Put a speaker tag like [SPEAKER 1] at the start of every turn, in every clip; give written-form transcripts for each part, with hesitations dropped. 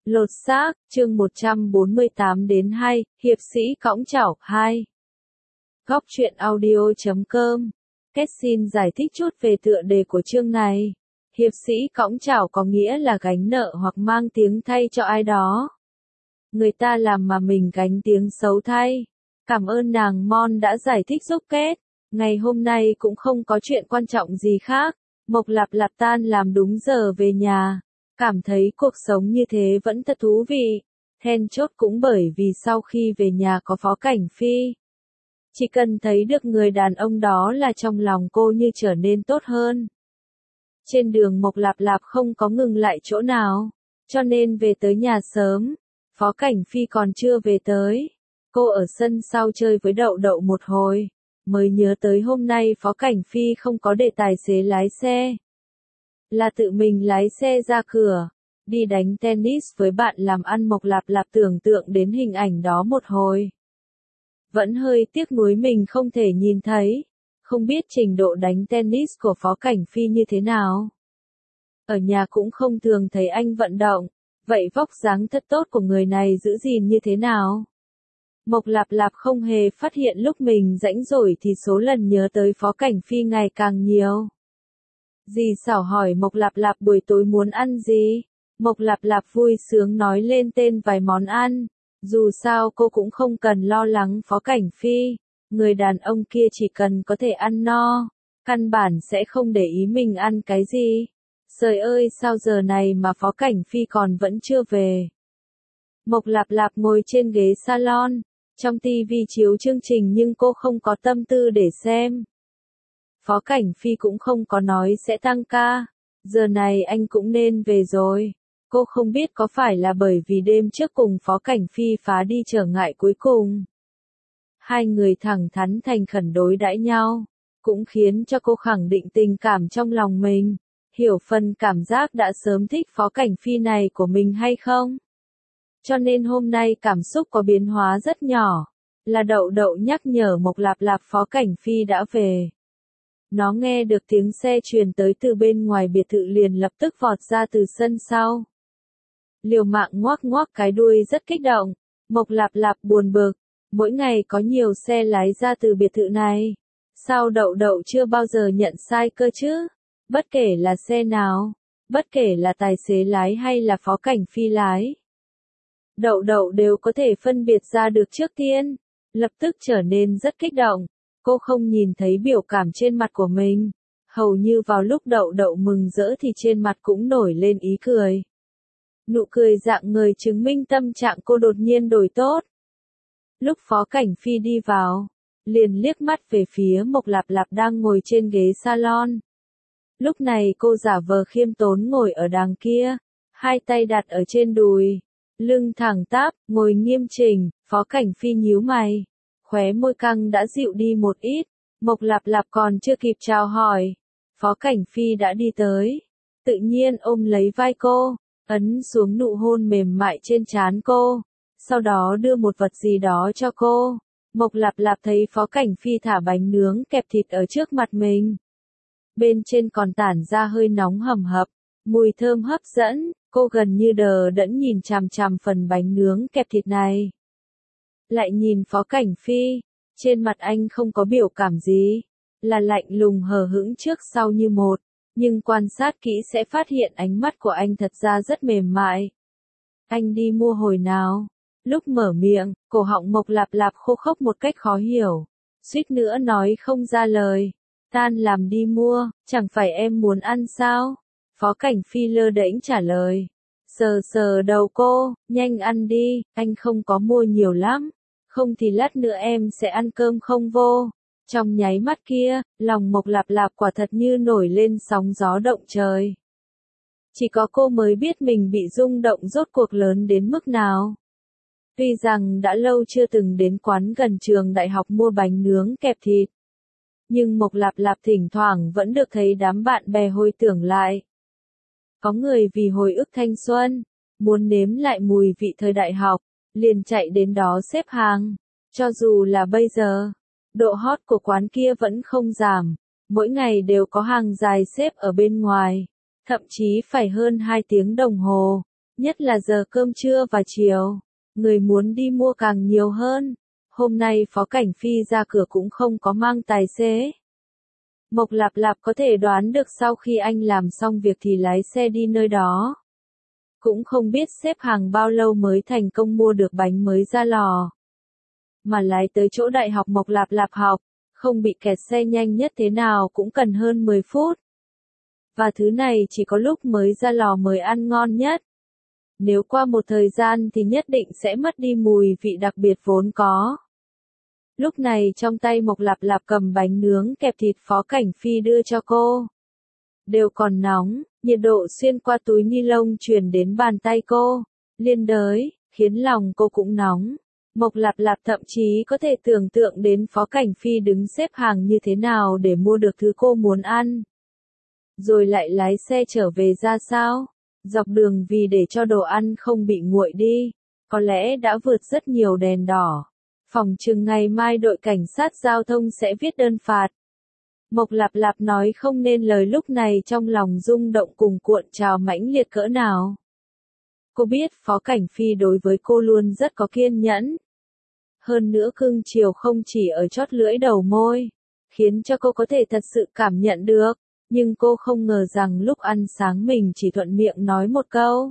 [SPEAKER 1] Lột xác, chương 148 đến 2, hiệp sĩ cõng chảo 2. Góc truyện audio.com. Kết xin giải thích chút về tựa đề của chương này. Hiệp sĩ cõng chảo có nghĩa là gánh nợ hoặc mang tiếng thay cho ai đó. Người ta làm mà mình gánh tiếng xấu thay. Cảm ơn nàng Mon đã giải thích giúp Kết. Ngày hôm nay cũng không có chuyện quan trọng gì khác. Mộc Lạp Lạp tan làm đúng giờ về nhà. Cảm thấy cuộc sống như thế vẫn thật thú vị. Then chốt cũng bởi vì sau khi về nhà có Phó Cảnh Phi. Chỉ cần thấy được người đàn ông đó là trong lòng cô như trở nên tốt hơn. Trên đường Mộc Lạp Lạp không có ngừng lại chỗ nào, cho nên về tới nhà sớm. Phó Cảnh Phi còn chưa về tới. Cô ở sân sau chơi với Đậu Đậu một hồi, mới nhớ tới hôm nay Phó Cảnh Phi không có để tài xế lái xe. Là tự mình lái xe ra cửa, đi đánh tennis với bạn làm ăn. Mộc Lạp Lạp tưởng tượng đến hình ảnh đó một hồi. Vẫn hơi tiếc nuối mình không thể nhìn thấy, không biết trình độ đánh tennis của Phó Cảnh Phi như thế nào. Ở nhà cũng không thường thấy anh vận động, vậy vóc dáng thật tốt của người này giữ gìn như thế nào? Mộc Lạp Lạp không hề phát hiện lúc mình rảnh rỗi thì số lần nhớ tới Phó Cảnh Phi ngày càng nhiều. Dì Xảo hỏi Mộc Lạp Lạp buổi tối muốn ăn gì? Mộc Lạp Lạp vui sướng nói lên tên vài món ăn. Dù sao cô cũng không cần lo lắng Phó Cảnh Phi. Người đàn ông kia chỉ cần có thể ăn no, căn bản sẽ không để ý mình ăn cái gì. Trời ơi, sao giờ này mà Phó Cảnh Phi còn vẫn chưa về? Mộc Lạp Lạp ngồi trên ghế salon, trong tivi chiếu chương trình nhưng cô không có tâm tư để xem. Phó Cảnh Phi cũng không có nói sẽ tăng ca, giờ này anh cũng nên về rồi. Cô không biết có phải là bởi vì đêm trước cùng Phó Cảnh Phi phá đi trở ngại cuối cùng. Hai người thẳng thắn thành khẩn đối đãi nhau, cũng khiến cho cô khẳng định tình cảm trong lòng mình, hiểu phần cảm giác đã sớm thích Phó Cảnh Phi này của mình hay không. Cho nên hôm nay cảm xúc có biến hóa rất nhỏ, là Đậu Đậu nhắc nhở Mộc Lạp Lạp Phó Cảnh Phi đã về. Nó nghe được tiếng xe truyền tới từ bên ngoài biệt thự liền lập tức vọt ra từ sân sau. Liều mạng ngoác ngoác cái đuôi rất kích động. Mộc Lạp Lạp buồn bực, mỗi ngày có nhiều xe lái ra từ biệt thự này. Sao Đậu Đậu chưa bao giờ nhận sai cơ chứ? Bất kể là xe nào, bất kể là tài xế lái hay là Phó Cảnh Phi lái, Đậu Đậu đều có thể phân biệt ra được trước tiên. Lập tức trở nên rất kích động. Cô không nhìn thấy biểu cảm trên mặt của mình. Hầu như vào lúc Đậu Đậu mừng rỡ thì trên mặt cũng nổi lên ý cười. Nụ cười rạng ngời chứng minh tâm trạng cô đột nhiên đổi tốt. Lúc Phó Cảnh Phi đi vào, liền liếc mắt về phía Mộc Lạp Lạp đang ngồi trên ghế salon. Lúc này cô giả vờ khiêm tốn ngồi ở đằng kia, hai tay đặt ở trên đùi, lưng thẳng tắp, ngồi nghiêm chỉnh. Phó Cảnh Phi nhíu mày, khóe môi căng đã dịu đi một ít. Mộc Lạp Lạp còn chưa kịp chào hỏi, Phó Cảnh Phi đã đi tới, tự nhiên ôm lấy vai cô, ấn xuống nụ hôn mềm mại trên trán cô, sau đó đưa một vật gì đó cho cô. Mộc Lạp Lạp thấy Phó Cảnh Phi thả bánh nướng kẹp thịt ở trước mặt mình. Bên trên còn tản ra hơi nóng hầm hập, mùi thơm hấp dẫn, cô gần như đờ đẫn nhìn chằm chằm phần bánh nướng kẹp thịt này. Lại nhìn Phó Cảnh Phi, trên mặt anh không có biểu cảm gì, là lạnh lùng hờ hững trước sau như một. Nhưng quan sát kỹ sẽ phát hiện ánh mắt của anh thật ra rất mềm mại. Anh đi mua hồi nào? Lúc mở miệng, cổ họng Mộc Lạp Lạp khô khốc một cách khó hiểu. Suýt nữa nói không ra lời. Tan làm đi mua, chẳng phải em muốn ăn sao? Phó Cảnh Phi lơ đễnh trả lời. Sờ sờ đầu cô, nhanh ăn đi, anh không có mua nhiều lắm. Không thì lát nữa em sẽ ăn cơm không vô. Trong nháy mắt kia, lòng Mộc Lạp Lạp quả thật như nổi lên sóng gió động trời. Chỉ có cô mới biết mình bị rung động rốt cuộc lớn đến mức nào. Tuy rằng đã lâu chưa từng đến quán gần trường đại học mua bánh nướng kẹp thịt, nhưng Mộc Lạp Lạp thỉnh thoảng vẫn được thấy đám bạn bè hồi tưởng lại. Có người vì hồi ức thanh xuân, muốn nếm lại mùi vị thời đại học, liền chạy đến đó xếp hàng. Cho dù là bây giờ, độ hot của quán kia vẫn không giảm, mỗi ngày đều có hàng dài xếp ở bên ngoài, thậm chí phải hơn 2 tiếng đồng hồ. Nhất là giờ cơm trưa và chiều, người muốn đi mua càng nhiều hơn. Hôm nay Phó Cảnh Phi ra cửa cũng không có mang tài xế. Mộc Lạp Lạp có thể đoán được sau khi anh làm xong việc thì lái xe đi nơi đó. Cũng không biết xếp hàng bao lâu mới thành công mua được bánh mới ra lò. Mà lái tới chỗ đại học Mộc Lạp Lạp học, không bị kẹt xe nhanh nhất thế nào cũng cần hơn 10 phút. Và thứ này chỉ có lúc mới ra lò mới ăn ngon nhất. Nếu qua một thời gian thì nhất định sẽ mất đi mùi vị đặc biệt vốn có. Lúc này trong tay Mộc Lạp Lạp cầm bánh nướng kẹp thịt Phó Cảnh Phi đưa cho cô. Đều còn nóng, nhiệt độ xuyên qua túi ni lông truyền đến bàn tay cô, liên đới, khiến lòng cô cũng nóng. Mộc Lạp Lạp thậm chí có thể tưởng tượng đến Phó Cảnh Phi đứng xếp hàng như thế nào để mua được thứ cô muốn ăn. Rồi lại lái xe trở về ra sao? Dọc đường vì để cho đồ ăn không bị nguội đi, có lẽ đã vượt rất nhiều đèn đỏ. Phòng chừng ngày mai đội cảnh sát giao thông sẽ viết đơn phạt. Mộc Lạp Lạp nói không nên lời lúc này trong lòng rung động cùng cuộn trào mãnh liệt cỡ nào. Cô biết Phó Cảnh Phi đối với cô luôn rất có kiên nhẫn. Hơn nữa cưng chiều không chỉ ở chót lưỡi đầu môi, khiến cho cô có thể thật sự cảm nhận được. Nhưng cô không ngờ rằng lúc ăn sáng mình chỉ thuận miệng nói một câu.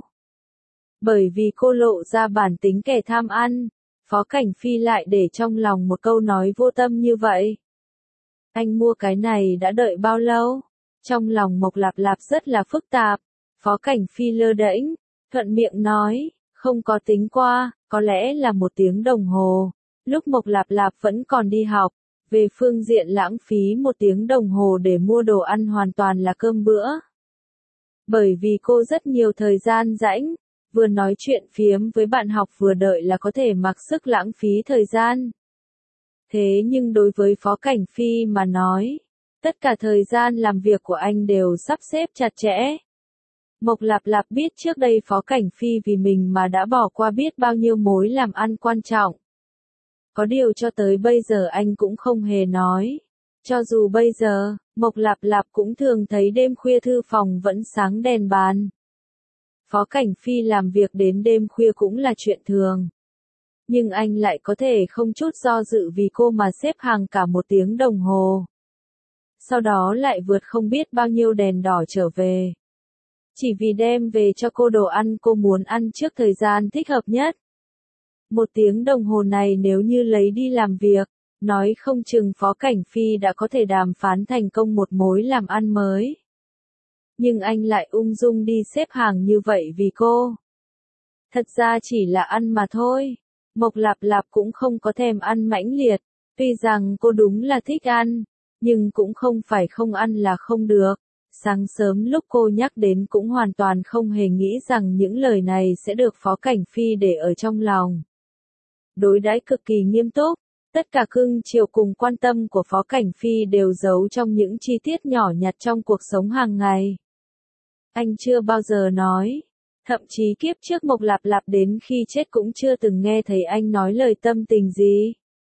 [SPEAKER 1] Bởi vì cô lộ ra bản tính kẻ tham ăn, Phó Cảnh Phi lại để trong lòng một câu nói vô tâm như vậy. Anh mua cái này đã đợi bao lâu? Trong lòng Mộc Lạp Lạp rất là phức tạp. Phó Cảnh Phi lơ đễnh, thuận miệng nói, không có tính qua, có lẽ là 1 tiếng đồng hồ. Lúc Mộc Lạp Lạp vẫn còn đi học, về phương diện lãng phí 1 tiếng đồng hồ để mua đồ ăn hoàn toàn là cơm bữa. Bởi vì cô rất nhiều thời gian rảnh, vừa nói chuyện phiếm với bạn học vừa đợi là có thể mặc sức lãng phí thời gian. Thế nhưng đối với Phó Cảnh Phi mà nói, tất cả thời gian làm việc của anh đều sắp xếp chặt chẽ. Mộc Lạp Lạp biết trước đây Phó Cảnh Phi vì mình mà đã bỏ qua biết bao nhiêu mối làm ăn quan trọng. Có điều cho tới bây giờ anh cũng không hề nói. Cho dù bây giờ, Mộc Lạp Lạp cũng thường thấy đêm khuya thư phòng vẫn sáng đèn bàn. Phó Cảnh Phi làm việc đến đêm khuya cũng là chuyện thường. Nhưng anh lại có thể không chút do dự vì cô mà xếp hàng cả 1 tiếng đồng hồ. Sau đó lại vượt không biết bao nhiêu đèn đỏ trở về. Chỉ vì đem về cho cô đồ ăn cô muốn ăn trước thời gian thích hợp nhất. 1 tiếng đồng hồ này nếu như lấy đi làm việc, nói không chừng Phó Cảnh Phi đã có thể đàm phán thành công một mối làm ăn mới. Nhưng anh lại ung dung đi xếp hàng như vậy vì cô. Thật ra chỉ là ăn mà thôi. Mộc Lạp Lạp cũng không có thèm ăn mãnh liệt, tuy rằng cô đúng là thích ăn, nhưng cũng không phải không ăn là không được. Sáng sớm lúc cô nhắc đến cũng hoàn toàn không hề nghĩ rằng những lời này sẽ được Phó Cảnh Phi để ở trong lòng. Đối đãi cực kỳ nghiêm túc, tất cả cưng chiều cùng quan tâm của Phó Cảnh Phi đều giấu trong những chi tiết nhỏ nhặt trong cuộc sống hàng ngày. Anh chưa bao giờ nói. Thậm chí kiếp trước Mộc Lạp Lạp đến khi chết cũng chưa từng nghe thấy anh nói lời tâm tình gì.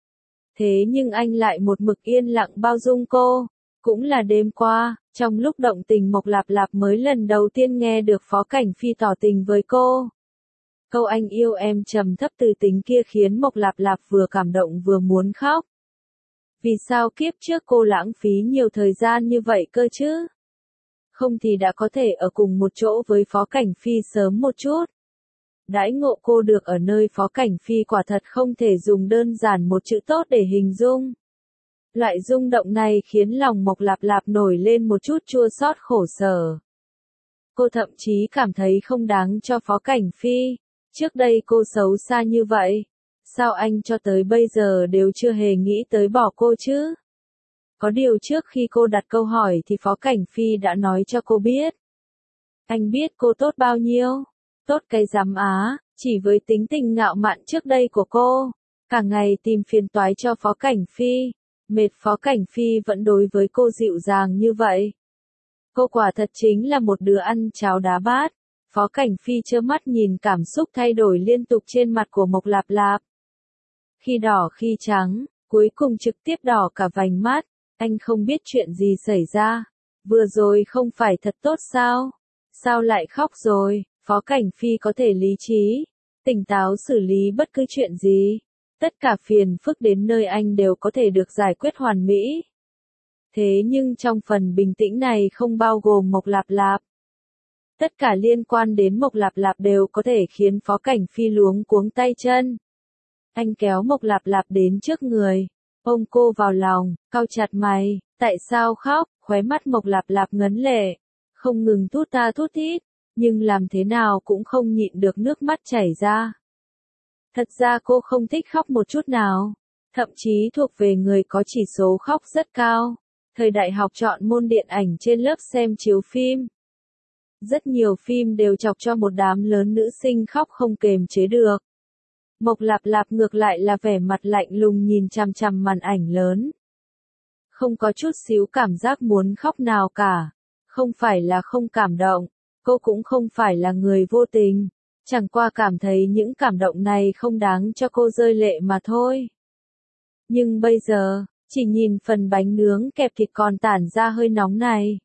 [SPEAKER 1] Thế nhưng anh lại một mực yên lặng bao dung cô. Cũng là đêm qua, trong lúc động tình Mộc Lạp Lạp mới lần đầu tiên nghe được Phó Cảnh Phi tỏ tình với cô. Câu anh yêu em trầm thấp từ tính kia khiến Mộc Lạp Lạp vừa cảm động vừa muốn khóc. Vì sao kiếp trước cô lãng phí nhiều thời gian như vậy cơ chứ? Không thì đã có thể ở cùng một chỗ với Phó Cảnh Phi sớm một chút. Đãi ngộ cô được ở nơi Phó Cảnh Phi quả thật không thể dùng đơn giản một chữ tốt để hình dung. Loại rung động này khiến lòng Mộc Lạp Lạp nổi lên một chút chua xót khổ sở. Cô thậm chí cảm thấy không đáng cho Phó Cảnh Phi. Trước đây cô xấu xa như vậy. Sao anh cho tới bây giờ đều chưa hề nghĩ tới bỏ cô chứ? Có điều trước khi cô đặt câu hỏi thì Phó Cảnh Phi đã nói cho cô biết. Anh biết cô tốt bao nhiêu? Tốt cái dám á, chỉ với tính tình ngạo mạn trước đây của cô. Cả ngày tìm phiền toái cho Phó Cảnh Phi. Mệt Phó Cảnh Phi vẫn đối với cô dịu dàng như vậy. Cô quả thật chính là một đứa ăn cháo đá bát. Phó Cảnh Phi trơ mắt nhìn cảm xúc thay đổi liên tục trên mặt của Mộc Lạp Lạp. Khi đỏ khi trắng, cuối cùng trực tiếp đỏ cả vành mắt. Anh không biết chuyện gì xảy ra. Vừa rồi không phải thật tốt sao? Sao lại khóc rồi? Phó Cảnh Phi có thể lý trí, tỉnh táo xử lý bất cứ chuyện gì. Tất cả phiền phức đến nơi anh đều có thể được giải quyết hoàn mỹ. Thế nhưng trong phần bình tĩnh này không bao gồm Mộc Lạp Lạp. Tất cả liên quan đến Mộc Lạp Lạp đều có thể khiến Phó Cảnh Phi luống cuống tay chân. Anh kéo Mộc Lạp Lạp đến trước người, ôm cô vào lòng, cau chặt mày, tại sao khóc, khóe mắt Mộc Lạp Lạp ngấn lệ, không ngừng thút tha thút thít, nhưng làm thế nào cũng không nhịn được nước mắt chảy ra. Thật ra cô không thích khóc một chút nào, thậm chí thuộc về người có chỉ số khóc rất cao. Thời đại học chọn môn điện ảnh trên lớp xem chiếu phim. Rất nhiều phim đều chọc cho một đám lớn nữ sinh khóc không kềm chế được. Mộc Lạp Lạp ngược lại là vẻ mặt lạnh lùng nhìn chằm chằm màn ảnh lớn. Không có chút xíu cảm giác muốn khóc nào cả. Không phải là không cảm động, cô cũng không phải là người vô tình. Chẳng qua cảm thấy những cảm động này không đáng cho cô rơi lệ mà thôi. Nhưng bây giờ, chỉ nhìn phần bánh nướng kẹp thịt còn tản ra hơi nóng này.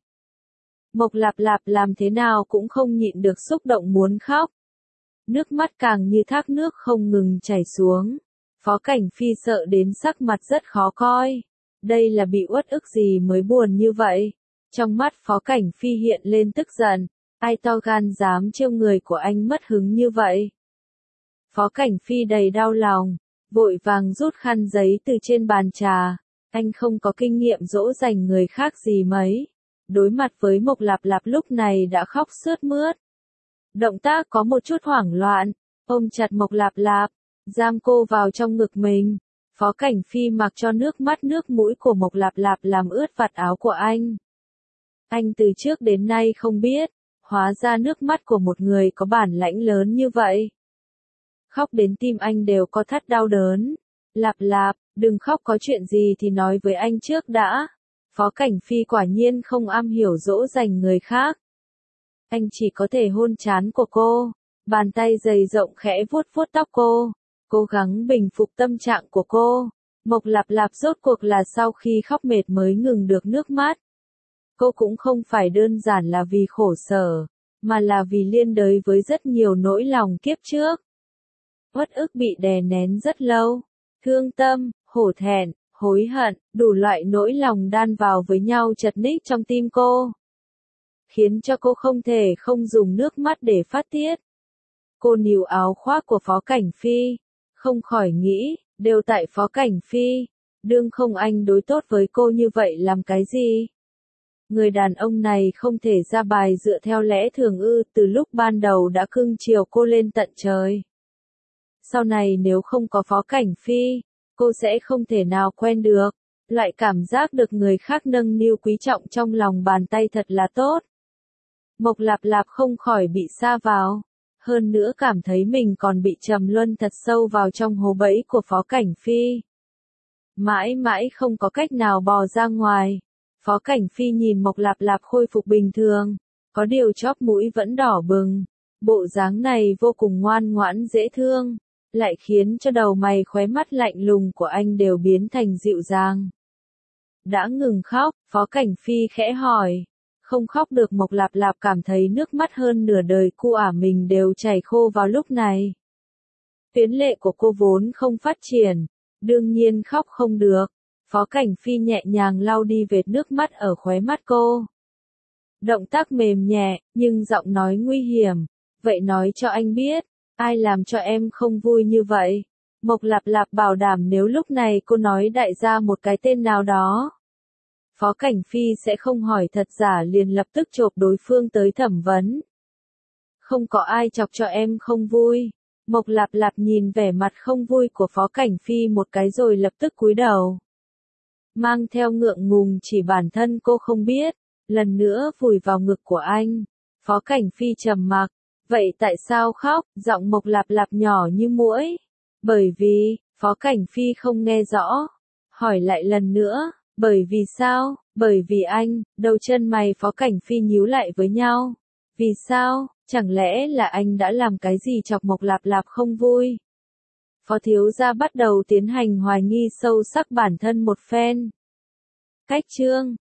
[SPEAKER 1] Mộc Lạp Lạp làm thế nào cũng không nhịn được xúc động muốn khóc. Nước mắt càng như thác nước không ngừng chảy xuống. Phó Cảnh Phi sợ đến sắc mặt rất khó coi. Đây là bị uất ức gì mới buồn như vậy? Trong mắt Phó Cảnh Phi hiện lên tức giận. Ai to gan dám trêu người của anh mất hứng như vậy? Phó Cảnh Phi đầy đau lòng, vội vàng rút khăn giấy từ trên bàn trà. Anh không có kinh nghiệm dỗ dành người khác gì mấy. Đối mặt với Mộc Lạp Lạp lúc này đã khóc sướt mướt. Động tác có một chút hoảng loạn, ôm chặt Mộc Lạp Lạp, giam cô vào trong ngực mình. Phó Cảnh Phi mặc cho nước mắt nước mũi của Mộc Lạp Lạp làm ướt vạt áo của anh. Anh từ trước đến nay không biết, hóa ra nước mắt của một người có bản lãnh lớn như vậy. Khóc đến tim anh đều có thắt đau đớn. Lạp Lạp, đừng khóc, có chuyện gì thì nói với anh trước đã. Phó Cảnh Phi quả nhiên không am hiểu dỗ dành người khác. Anh chỉ có thể hôn trán của cô, bàn tay dày rộng khẽ vuốt vuốt tóc cô, cố gắng bình phục tâm trạng của cô. Mộc Lạp Lạp rốt cuộc là sau khi khóc mệt mới ngừng được nước mắt. Cô cũng không phải đơn giản là vì khổ sở, mà là vì liên đới với rất nhiều nỗi lòng kiếp trước. Uất ức bị đè nén rất lâu, thương tâm, hổ thẹn, hối hận, đủ loại nỗi lòng đan vào với nhau chật ních trong tim cô. Khiến cho cô không thể không dùng nước mắt để phát tiết. Cô níu áo khoác của Phó Cảnh Phi, không khỏi nghĩ, đều tại Phó Cảnh Phi, đương không anh đối tốt với cô như vậy làm cái gì? Người đàn ông này không thể ra bài dựa theo lẽ thường ư, từ lúc ban đầu đã cưng chiều cô lên tận trời. Sau này nếu không có Phó Cảnh Phi, cô sẽ không thể nào quen được. Loại cảm giác được người khác nâng niu quý trọng trong lòng bàn tay thật là tốt. Mộc Lạp Lạp không khỏi bị sa vào. Hơn nữa cảm thấy mình còn bị trầm luân thật sâu vào trong hố bẫy của Phó Cảnh Phi. Mãi mãi không có cách nào bò ra ngoài. Phó Cảnh Phi nhìn Mộc Lạp Lạp khôi phục bình thường, có điều chóp mũi vẫn đỏ bừng. Bộ dáng này vô cùng ngoan ngoãn dễ thương, lại khiến cho đầu mày khóe mắt lạnh lùng của anh đều biến thành dịu dàng. Đã ngừng khóc, Phó Cảnh Phi khẽ hỏi. Không khóc được. Mộc Lạp Lạp cảm thấy nước mắt hơn nửa đời cu ả mình đều chảy khô vào lúc này. Tuyến lệ của cô vốn không phát triển, đương nhiên khóc không được. Phó Cảnh Phi nhẹ nhàng lau đi vệt nước mắt ở khóe mắt cô. Động tác mềm nhẹ, nhưng giọng nói nguy hiểm. Vậy nói cho anh biết, ai làm cho em không vui như vậy? Mộc Lạp Lạp bảo đảm nếu lúc này cô nói đại gia một cái tên nào đó, Phó Cảnh Phi sẽ không hỏi thật giả liền lập tức chộp đối phương tới thẩm vấn. Không có ai chọc cho em không vui. Mộc Lạp Lạp nhìn vẻ mặt không vui của Phó Cảnh Phi một cái rồi lập tức cúi đầu. Mang theo ngượng ngùng chỉ bản thân cô không biết, lần nữa vùi vào ngực của anh. Phó Cảnh Phi trầm mặc. Vậy tại sao khóc? Giọng Mộc Lạp Lạp nhỏ như muỗi. Bởi vì, Phó Cảnh Phi không nghe rõ. Hỏi lại lần nữa. Bởi vì sao? Bởi vì anh. Đầu chân mày Phó Cảnh Phi nhíu lại với nhau. Vì sao? Chẳng lẽ là anh đã làm cái gì chọc Mộc Lạp Lạp không vui? Phó thiếu gia bắt đầu tiến hành hoài nghi sâu sắc bản thân một phen. Cách chương